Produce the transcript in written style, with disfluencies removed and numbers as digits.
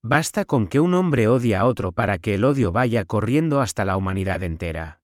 Basta con que un hombre odie a otro para que el odio vaya corriendo hasta la humanidad entera.